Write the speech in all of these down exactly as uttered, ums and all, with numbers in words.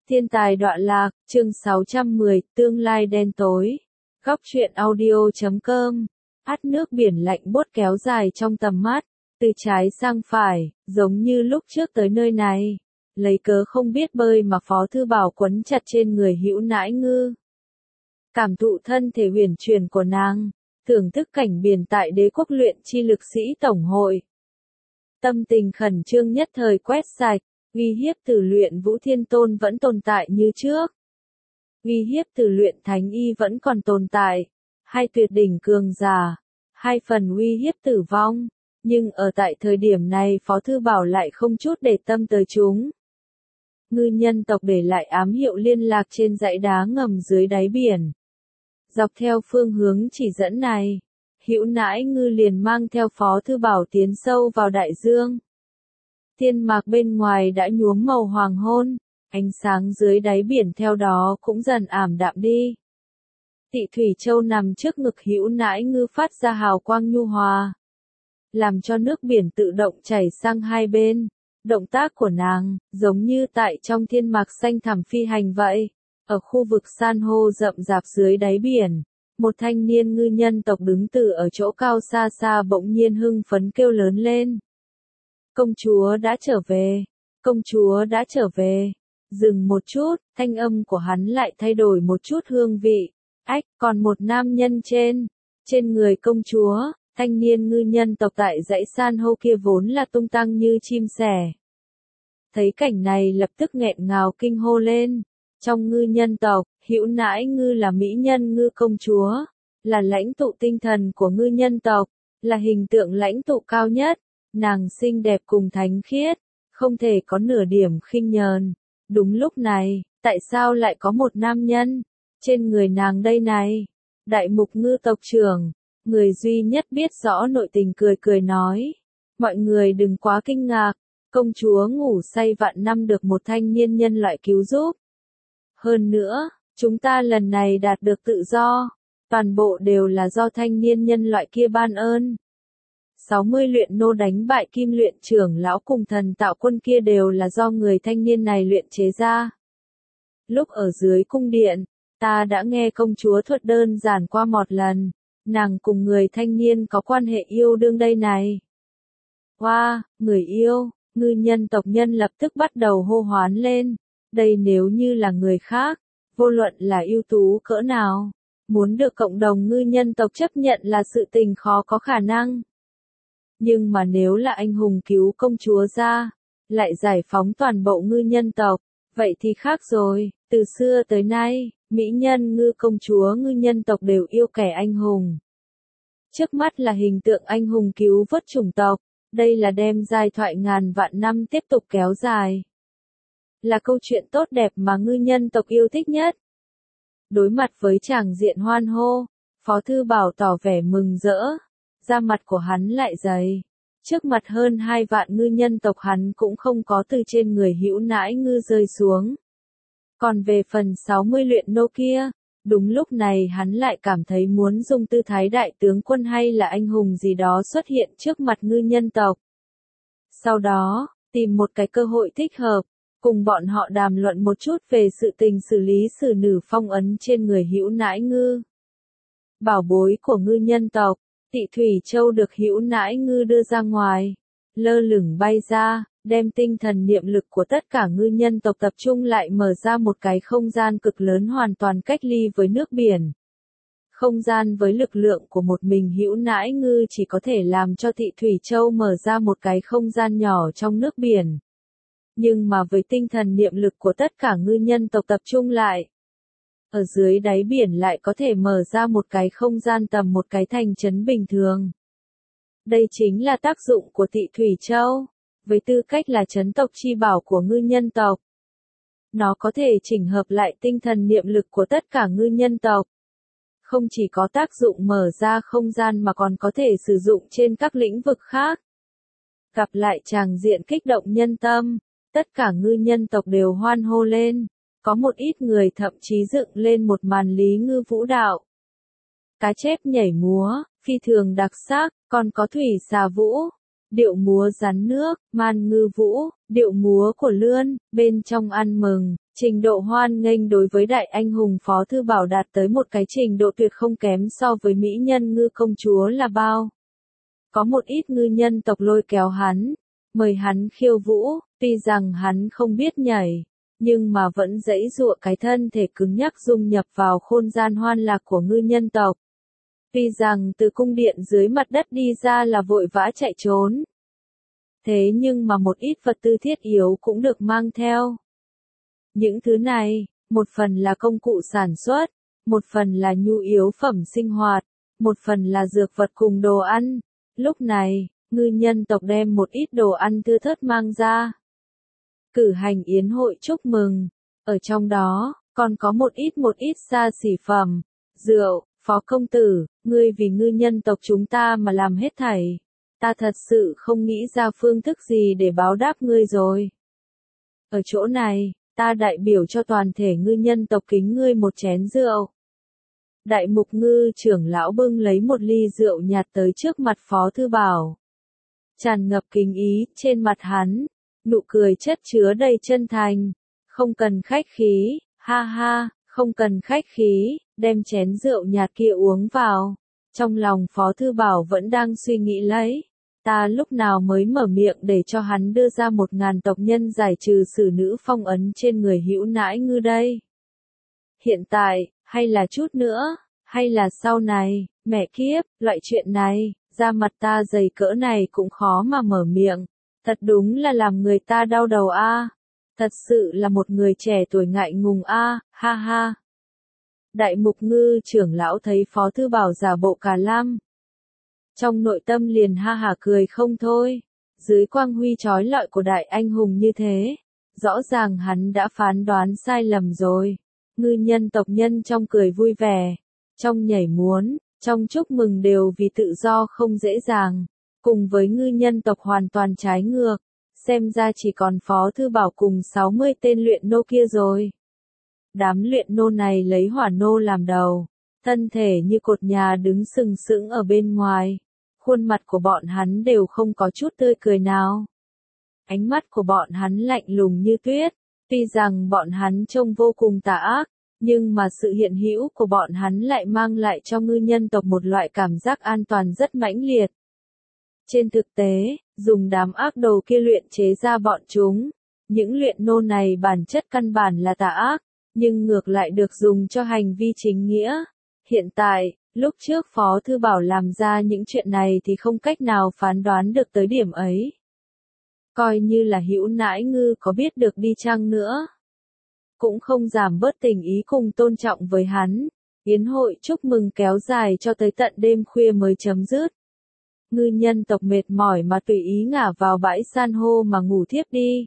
Thiên tài đọa lạc, chương sáu trăm mười, tương lai đen tối. Góc truyện audio chấm com. Át nước biển lạnh buốt kéo dài trong tầm mắt, từ trái sang phải, giống như lúc trước tới nơi này. Lấy cớ không biết bơi mà Phó Thư Bảo quấn chặt trên người Hữu Nãi Ngư. Cảm thụ thân thể huyền truyền của nàng, thưởng thức cảnh biển tại Đế quốc luyện chi lực sĩ tổng hội. Tâm tình khẩn trương nhất thời quét sạch. Uy hiếp từ luyện Vũ Thiên Tôn vẫn tồn tại như trước. Uy hiếp từ luyện Thánh Y vẫn còn tồn tại. Hai tuyệt đỉnh cường giả. Hai phần uy hiếp tử vong. Nhưng ở tại thời điểm này Phó Thư Bảo lại không chút để tâm tới chúng. Ngư nhân tộc để lại ám hiệu liên lạc trên dãy đá ngầm dưới đáy biển. Dọc theo phương hướng chỉ dẫn này, Hữu Nãi Ngư liền mang theo Phó Thư Bảo tiến sâu vào đại dương. Thiên mạc bên ngoài đã nhuốm màu hoàng hôn, ánh sáng dưới đáy biển theo đó cũng dần ảm đạm đi. Tị Thủy Châu nằm trước ngực Hữu Nãi Ngư phát ra hào quang nhu hòa, làm cho nước biển tự động chảy sang hai bên. Động tác của nàng, giống như tại trong thiên mạc xanh thẳm phi hành vậy. Ở khu vực san hô rậm rạp dưới đáy biển, một thanh niên ngư nhân tộc đứng từ ở chỗ cao xa xa bỗng nhiên hưng phấn kêu lớn lên. Công chúa đã trở về, công chúa đã trở về. Dừng một chút, thanh âm của hắn lại thay đổi một chút hương vị. Ách, còn một nam nhân trên, trên người công chúa, thanh niên ngư nhân tộc tại dãy san hô kia vốn là tung tăng như chim sẻ. Thấy cảnh này lập tức nghẹn ngào kinh hô lên. Trong ngư nhân tộc, Hữu Nãi Ngư là mỹ nhân ngư công chúa, là lãnh tụ tinh thần của ngư nhân tộc, là hình tượng lãnh tụ cao nhất. Nàng xinh đẹp cùng thánh khiết, không thể có nửa điểm khinh nhờn. Đúng lúc này, tại sao lại có một nam nhân trên người nàng đây này? Đại mục ngư tộc trưởng, người duy nhất biết rõ nội tình cười cười nói. Mọi người đừng quá kinh ngạc, công chúa ngủ say vạn năm được một thanh niên nhân loại cứu giúp. Hơn nữa, chúng ta lần này đạt được tự do, toàn bộ đều là do thanh niên nhân loại kia ban ơn. sáu mươi luyện nô đánh bại kim luyện trưởng lão cùng thần tạo quân kia đều là do người thanh niên này luyện chế ra. Lúc ở dưới cung điện, ta đã nghe công chúa thuật đơn giản qua một lần, nàng cùng người thanh niên có quan hệ yêu đương đây này. Wow, người yêu, ngư nhân tộc nhân lập tức bắt đầu hô hoán lên. Đây nếu như là người khác, vô luận là ưu tú cỡ nào, muốn được cộng đồng ngư nhân tộc chấp nhận là sự tình khó có khả năng. Nhưng mà nếu là anh hùng cứu công chúa ra, lại giải phóng toàn bộ ngư nhân tộc, vậy thì khác rồi. Từ xưa tới nay, mỹ nhân ngư công chúa ngư nhân tộc đều yêu kẻ anh hùng. Trước mắt là hình tượng anh hùng cứu vớt chủng tộc, đây là đem giai thoại ngàn vạn năm tiếp tục kéo dài. Là câu chuyện tốt đẹp mà ngư nhân tộc yêu thích nhất. Đối mặt với tràng diện hoan hô, Phó Thư Bảo tỏ vẻ mừng rỡ. Da mặt của hắn lại dày. Trước mặt hơn hai vạn ngư nhân tộc hắn cũng không có từ trên người Hữu Nãi Ngư rơi xuống. Còn về phần sáu mươi luyện nô kia, đúng lúc này hắn lại cảm thấy muốn dùng tư thái đại tướng quân hay là anh hùng gì đó xuất hiện trước mặt ngư nhân tộc. Sau đó, tìm một cái cơ hội thích hợp, cùng bọn họ đàm luận một chút về sự tình xử lý xử nữ phong ấn trên người Hữu Nãi Ngư. Bảo bối của ngư nhân tộc, Tị Thủy Châu được Hữu Nãi Ngư đưa ra ngoài, lơ lửng bay ra, đem tinh thần niệm lực của tất cả ngư nhân tộc tập trung lại mở ra một cái không gian cực lớn hoàn toàn cách ly với nước biển. Không gian với lực lượng của một mình Hữu Nãi Ngư chỉ có thể làm cho Tị Thủy Châu mở ra một cái không gian nhỏ trong nước biển. Nhưng mà với tinh thần niệm lực của tất cả ngư nhân tộc tập trung lại, ở dưới đáy biển lại có thể mở ra một cái không gian tầm một cái thành trấn bình thường. Đây chính là tác dụng của Tị Thủy Châu, với tư cách là trấn tộc chi bảo của ngư nhân tộc. Nó có thể chỉnh hợp lại tinh thần niệm lực của tất cả ngư nhân tộc. Không chỉ có tác dụng mở ra không gian mà còn có thể sử dụng trên các lĩnh vực khác. Gặp lại tràng diện kích động nhân tâm, tất cả ngư nhân tộc đều hoan hô lên. Có một ít người thậm chí dựng lên một màn lý ngư vũ đạo. Cá chép nhảy múa, phi thường đặc sắc, còn có thủy xà vũ, điệu múa rắn nước, man ngư vũ, điệu múa của lươn, bên trong ăn mừng, Trình độ hoan nghênh đối với đại anh hùng Phó Thư Bảo đạt tới một cái trình độ tuyệt không kém so với mỹ nhân ngư công chúa là bao. Có một ít ngư nhân tộc lôi kéo hắn, mời hắn khiêu vũ, tuy rằng hắn không biết nhảy, nhưng mà vẫn giãy giụa cái thân thể cứng nhắc dung nhập vào khôn gian hoan lạc của ngư nhân tộc. Tuy rằng từ cung điện dưới mặt đất đi ra là vội vã chạy trốn. Thế nhưng mà một ít vật tư thiết yếu cũng được mang theo. Những thứ này, một phần là công cụ sản xuất, một phần là nhu yếu phẩm sinh hoạt, một phần là dược vật cùng đồ ăn. Lúc này, ngư nhân tộc đem một ít đồ ăn thưa thớt mang ra. Cử hành yến hội chúc mừng, ở trong đó, còn có một ít một ít xa xỉ phẩm, rượu. Phó công tử, ngươi vì ngư nhân tộc chúng ta mà làm hết thảy. Ta thật sự không nghĩ ra phương thức gì để báo đáp ngươi rồi. Ở chỗ này, ta đại biểu cho toàn thể ngư nhân tộc kính ngươi một chén rượu. Đại mục ngư trưởng lão bưng lấy một ly rượu nhạt tới trước mặt Phó Thư Bảo. Tràn ngập kính ý, trên mặt hắn, nụ cười chất chứa đầy chân thành. Không cần khách khí, ha ha, không cần khách khí, đem chén rượu nhạt kia uống vào. Trong lòng Phó Thư Bảo vẫn đang suy nghĩ lấy. Ta lúc nào mới mở miệng để cho hắn đưa ra một ngàn tộc nhân giải trừ xử nữ phong ấn trên người hữu nãi ngư đây. Hiện tại, hay là chút nữa, hay là sau này, mẹ kiếp, loại chuyện này, da mặt ta dày cỡ này cũng khó mà mở miệng. Thật đúng là làm người ta đau đầu a. Thật sự là một người trẻ tuổi ngại ngùng a, ha ha. Đại mục ngư trưởng lão thấy Phó Thư Bảo giả bộ cà lam. Trong nội tâm liền ha hả cười không thôi. Dưới quang huy chói lọi của đại anh hùng như thế, rõ ràng hắn đã phán đoán sai lầm rồi. Ngư nhân tộc nhân trong cười vui vẻ, trong nhảy muốn, trong chúc mừng đều vì tự do không dễ dàng. Cùng với ngư nhân tộc hoàn toàn trái ngược, xem ra chỉ còn Phó Thư Bảo cùng sáu mươi tên luyện nô kia rồi. Đám luyện nô này lấy hỏa nô làm đầu, thân thể như cột nhà đứng sừng sững ở bên ngoài. Khuôn mặt của bọn hắn đều không có chút tươi cười nào. Ánh mắt của bọn hắn lạnh lùng như tuyết, tuy rằng bọn hắn trông vô cùng tà ác, nhưng mà sự hiện hữu của bọn hắn lại mang lại cho ngư nhân tộc một loại cảm giác an toàn rất mãnh liệt. Trên thực tế, dùng đám ác đồ kia luyện chế ra bọn chúng, những luyện nô này bản chất căn bản là tà ác, nhưng ngược lại được dùng cho hành vi chính nghĩa. Hiện tại, lúc trước Phó Thư Bảo làm ra những chuyện này thì không cách nào phán đoán được tới điểm ấy. Coi như là hữu nãi ngư có biết được đi chăng nữa, cũng không giảm bớt tình ý cùng tôn trọng với hắn. Yến hội chúc mừng kéo dài cho tới tận đêm khuya mới chấm dứt. Ngư nhân tộc mệt mỏi mà tùy ý ngả vào bãi san hô mà ngủ thiếp đi.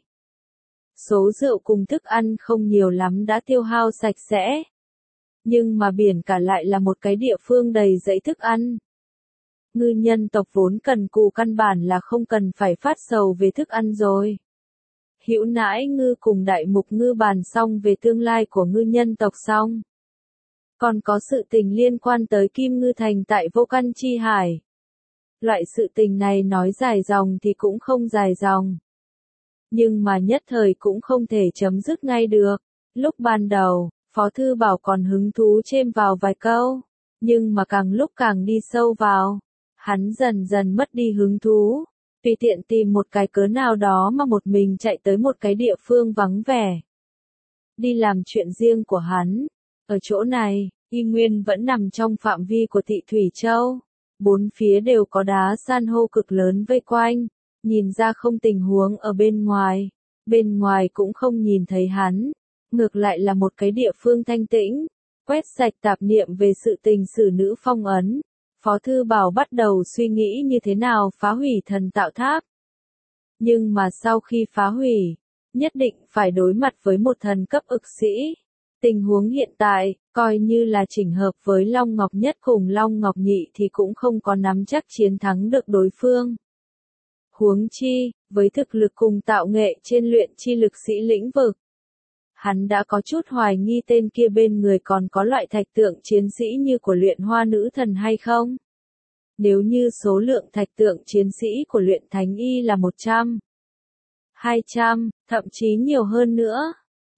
Số rượu cùng thức ăn không nhiều lắm đã tiêu hao sạch sẽ. Nhưng mà biển cả lại là một cái địa phương đầy dẫy thức ăn. Ngư nhân tộc vốn cần cù căn bản là không cần phải phát sầu về thức ăn rồi. Hữu nãi ngư cùng đại mục ngư bàn xong về tương lai của ngư nhân tộc xong. Còn có sự tình liên quan tới Kim Ngư Thành tại Vô Căn Chi Hải. Loại sự tình này nói dài dòng thì cũng không dài dòng. Nhưng mà nhất thời cũng không thể chấm dứt ngay được. Lúc ban đầu, Phó Thư Bảo còn hứng thú chêm vào vài câu. Nhưng mà càng lúc càng đi sâu vào, hắn dần dần mất đi hứng thú. Tùy tiện tìm một cái cớ nào đó mà một mình chạy tới một cái địa phương vắng vẻ. Đi làm chuyện riêng của hắn. Ở chỗ này, y nguyên vẫn nằm trong phạm vi của Thị Thủy Châu. Bốn phía đều có đá san hô cực lớn vây quanh. Nhìn ra không tình huống ở bên ngoài. Bên ngoài cũng không nhìn thấy hắn. Ngược lại là một cái địa phương thanh tĩnh. Quét sạch tạp niệm về sự tình xử nữ phong ấn. Phó Thư Bảo bắt đầu suy nghĩ như thế nào phá hủy thần tạo tháp. Nhưng mà sau khi phá hủy, nhất định phải đối mặt với một thần cấp ực sĩ. Tình huống hiện tại, coi như là chỉnh hợp với Long Ngọc Nhất cùng Long Ngọc Nhị thì cũng không có nắm chắc chiến thắng được đối phương. Huống chi, với thực lực cùng tạo nghệ trên luyện chi lực sĩ lĩnh vực. Hắn đã có chút hoài nghi tên kia bên người còn có loại thạch tượng chiến sĩ như của luyện hoa nữ thần hay không? Nếu như số lượng thạch tượng chiến sĩ của luyện thánh y là một trăm, hai trăm, thậm chí nhiều hơn nữa,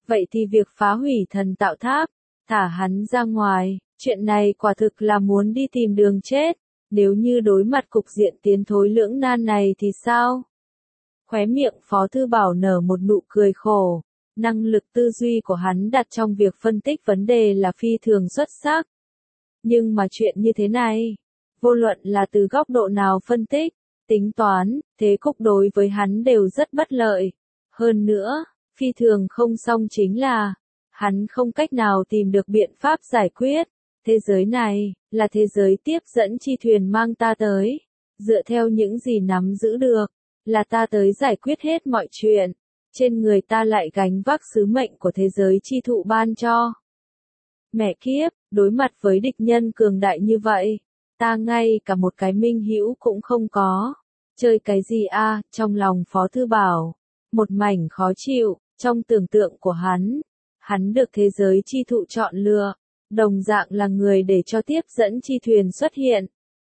Vậy thì việc phá hủy thần tạo tháp, thả hắn ra ngoài, chuyện này quả thực là muốn đi tìm đường chết. Nếu như đối mặt cục diện tiến thối lưỡng nan này thì sao? Khóe miệng Phó Thư Bảo nở một nụ cười khổ. Năng lực tư duy của hắn đặt trong việc phân tích vấn đề là phi thường xuất sắc. Nhưng mà chuyện như thế này, vô luận là từ góc độ nào phân tích, tính toán, thế cục đối với hắn đều rất bất lợi. Hơn nữa, phi thường không xong chính là, hắn không cách nào tìm được biện pháp giải quyết. Thế giới này, là thế giới tiếp dẫn chi thuyền mang ta tới. Dựa theo những gì nắm giữ được, là ta tới giải quyết hết mọi chuyện. Trên người ta lại gánh vác sứ mệnh của thế giới chi thụ ban cho. Mẹ kiếp, đối mặt với địch nhân cường đại như vậy, ta ngay cả một cái minh hữu cũng không có. Chơi cái gì a? Trong lòng Phó Thư Bảo, một mảnh khó chịu, trong tưởng tượng của hắn, hắn được thế giới chi thụ chọn lựa, đồng dạng là người để cho tiếp dẫn chi thuyền xuất hiện.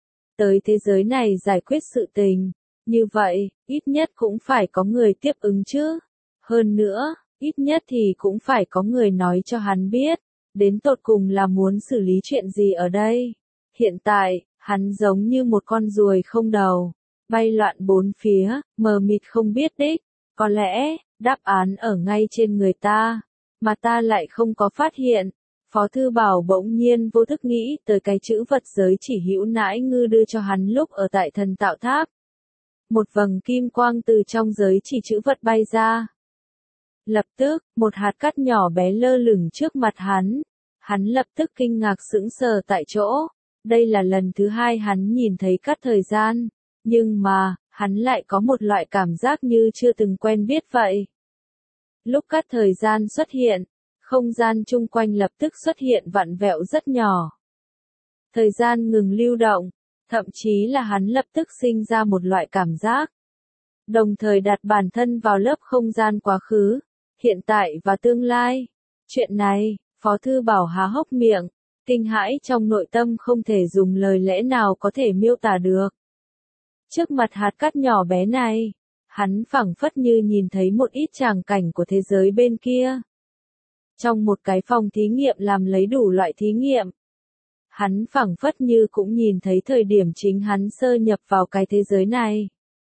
Tới thế giới này giải quyết sự tình, như vậy, ít nhất cũng phải có người tiếp ứng chứ. Hơn nữa, ít nhất thì cũng phải có người nói cho hắn biết, đến tột cùng là muốn xử lý chuyện gì ở đây. Hiện tại, hắn giống như một con ruồi không đầu, bay loạn bốn phía, mờ mịt không biết đích. Có lẽ, đáp án ở ngay trên người ta, mà ta lại không có phát hiện. Phó Thư Bảo bỗng nhiên vô thức nghĩ tới cái chữ vật giới chỉ hữu nãi ngư đưa cho hắn lúc ở tại thần tạo tháp. Một vầng kim quang từ trong giới chỉ chữ vật bay ra. Lập tức, một hạt cát nhỏ bé lơ lửng trước mặt hắn. Hắn lập tức kinh ngạc sững sờ tại chỗ. Đây là lần thứ hai hắn nhìn thấy cát thời gian. Nhưng mà, hắn lại có một loại cảm giác như chưa từng quen biết vậy. Lúc cát thời gian xuất hiện, không gian chung quanh lập tức xuất hiện vặn vẹo rất nhỏ. Thời gian ngừng lưu động, thậm chí là hắn lập tức sinh ra một loại cảm giác. Đồng thời đặt bản thân vào lớp không gian quá khứ, hiện tại và tương lai. Chuyện này, Phó Thư Bảo há hốc miệng, kinh hãi trong nội tâm không thể dùng lời lẽ nào có thể miêu tả được. Trước mặt hạt cát nhỏ bé này, hắn phảng phất như nhìn thấy một ít tràng cảnh của thế giới bên kia. Trong một cái phòng thí nghiệm làm lấy đủ loại thí nghiệm, hắn phảng phất như cũng nhìn thấy thời điểm chính hắn sơ nhập vào cái thế giới này.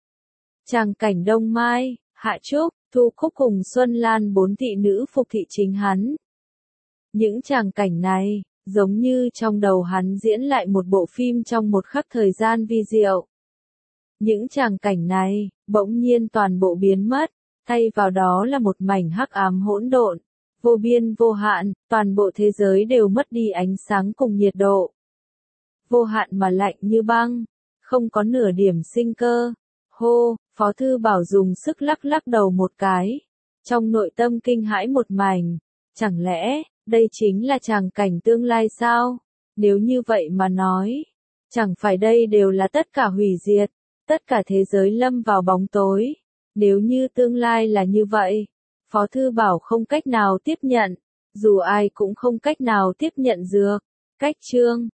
Tràng cảnh Đông Mai, Hạ Trúc, Thu Cúc cùng Xuân Lan bốn thị nữ phục thị chính hắn. Những tràng cảnh này, giống như trong đầu hắn diễn lại một bộ phim trong một khắc thời gian vi diệu. Những tràng cảnh này, bỗng nhiên toàn bộ biến mất, thay vào đó là một mảnh hắc ám hỗn độn, vô biên vô hạn, toàn bộ thế giới đều mất đi ánh sáng cùng nhiệt độ. Vô hạn mà lạnh như băng, không có nửa điểm sinh cơ. Hô, Phó Thư Bảo dùng sức lắc lắc đầu một cái, trong nội tâm kinh hãi một mảnh. Chẳng lẽ, đây chính là tràng cảnh tương lai sao? Nếu như vậy mà nói, chẳng phải đây đều là tất cả hủy diệt, tất cả thế giới lâm vào bóng tối. Nếu như tương lai là như vậy, Phó Thư Bảo không cách nào tiếp nhận, dù ai cũng không cách nào tiếp nhận được. Cách chương